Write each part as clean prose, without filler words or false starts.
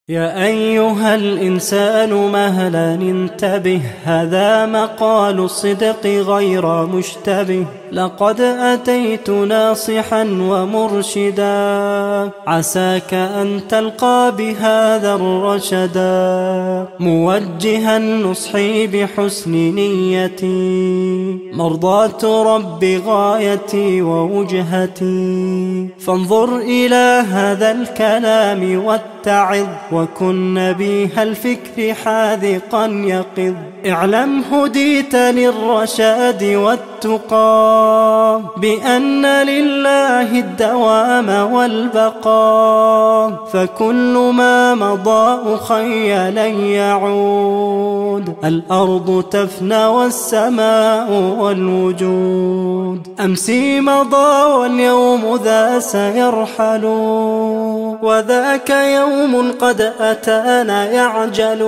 يا أيها الإنسان مهلا انتبه، هذا مقال الصدق غير مشتبه. لقد أتيت ناصحا ومرشدا، عساك أن تلقى بهذا الرشدا. موجها نصحي بحسن نيتي، مرضاة رب غايتي ووجهتي. فانظر إلى هذا الكلام واتعظ، وكن نبيه الفكر حاذقا يقظ. اعلم هديت للرشاد والتقى، بأن لله الدوام والبقاء. فكل ما مضى أخي لن يعود، الأرض تفنى والسماء والوجود. أمسي مضى واليوم ذا سيرحل، وذاك يوم قد أتانا يعجل.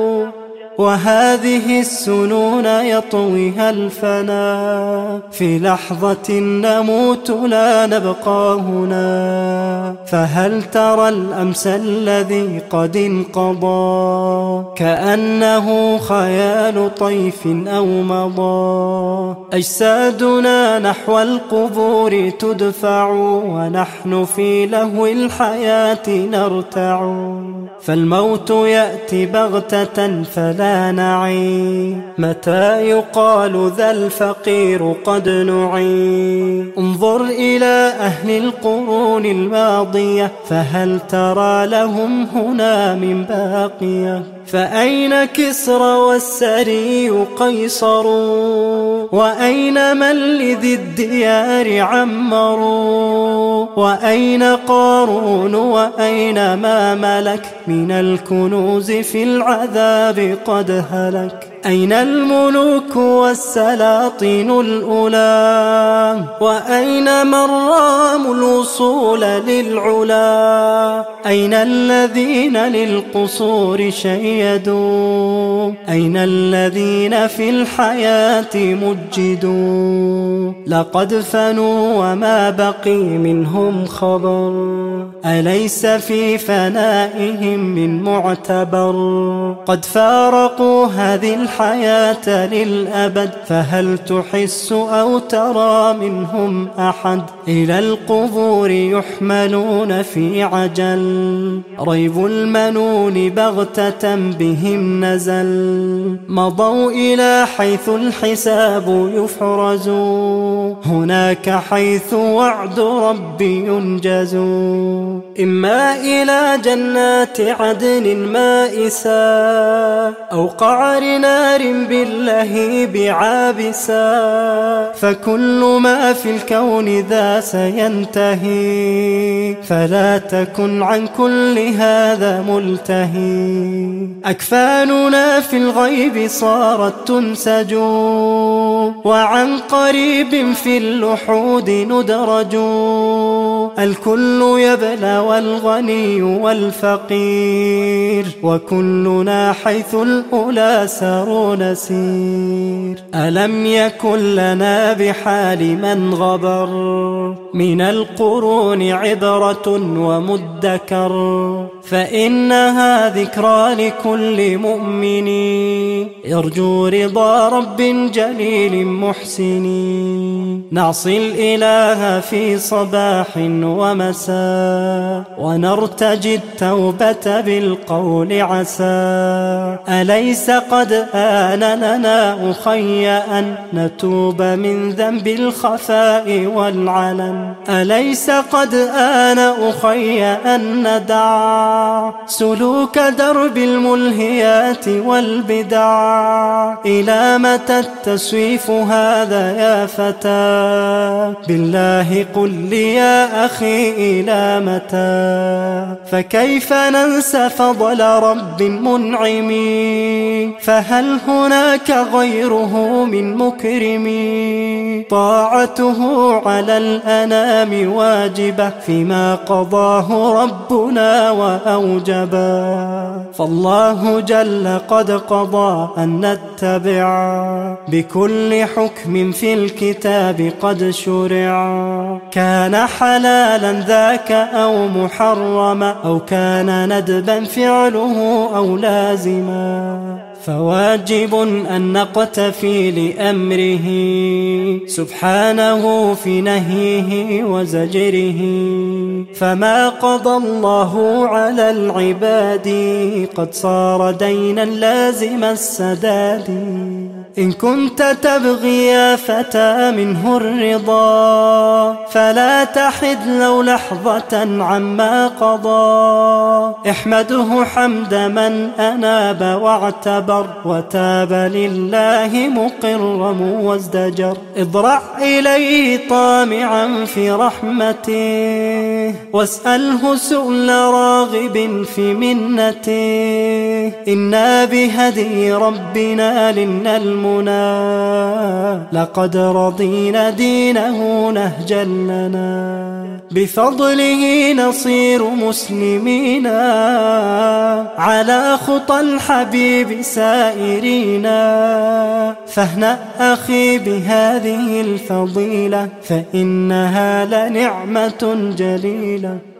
وهذه السنون يطويها الفنا، في لحظة نموت لا نبقى هنا. فهل ترى الأمس الذي قد انقضى، كأنه خيال طيف أو مضى. أجسادنا نحو القبور تدفع، ونحن في لهو الحياة نرتع. فالموت يأتي بغتة فلا نعي، متى يقال ذا الفقير قد نعي. انظر إلى أهل القرون الماضية، فهل ترى لهم هنا من باقية؟ فأين كسرى والسري قيصر، وأين من لذي الديار عمروا؟ وأين قارون وأين ما ملك، من الكنوز في العذاب قد هلك. أين الملوك والسلاطين الأولى، وأين من راموا الوصول للعلا؟ أين الذين للقصور شيدوا، أين الذين في الحياة مجدوا؟ لقد فنوا وما بقي منهم خبر، أليس في فنائهم من معتبر؟ قد فارقوا هذه الحياة للأبد، فهل تحس أو ترى منهم أحد؟ إلى القبور يحملون في عجل، ريب المنون بغتة بهم نزل. مضوا إلى حيث الحساب يفرز، هناك حيث وعد ربي ينجز. إما إلى جنات عدن مائسا، أو قعر نار باللهيب عابسا. فكل ما في الكون ذا سينتهي، فلا تكن عن كل هذا ملتهي. أكفاننا في الغيب صارت تنسج، وعن قريب في اللحود ندرج. الكل يبلى والغني والفقير، وكلنا حيث الأولى سار نسير. ألم يكن لنا بحال من غبر، من القرون عبرة ومدكر؟ فإنها ذكرى لكل مؤمن، يرجو رضا رب جليل محسن. نعصي الإله في صباح ومساء، ونرتجي التوبة بالقول عسى. أليس قد آن لنا أخي أن نتوب من ذنب الخفاء والعلن؟ أليس قد آن أخي أن ندع سلوك درب الملهيات والبدع؟ إلى متى التسويف هذا يا فتى؟ بالله قل لي يا أخي إلى متى؟ فكيف ننسى فضل رب منعم، فهل هناك غيره من مكرم؟ طاعته على الأنام واجبة، فيما قضاه ربنا وأوجبا. فالله جل قد قضى أن نتبع بكل حكم في الكتاب قد شرع، كان حلالا ذاك أو محرما، أو كان ندبا فعله أو لازما، فواجب أن نقتفي لأمره سبحانه في نهيه وزجره. فما قضى الله على العباد قد صار دينا لازم السداد. إن كنت تبغي يا فتى منه الرضا فلا تحد لو لحظة عما قضى، احمده حمد من أناب واعتبر، وتاب لله مقرا وازدجر. اضرع إليه طامعا في رحمته، واسأله سؤل راغب في منته. إنا بهدي ربنا لنا المنى، لقد رضينا دينه نهجا لنا. بفضله نصير مسلمين، على خطى الحبيب سائرين. فاهنأ أخي بهذه الفضيلة، فإنها لنعمة جليلة.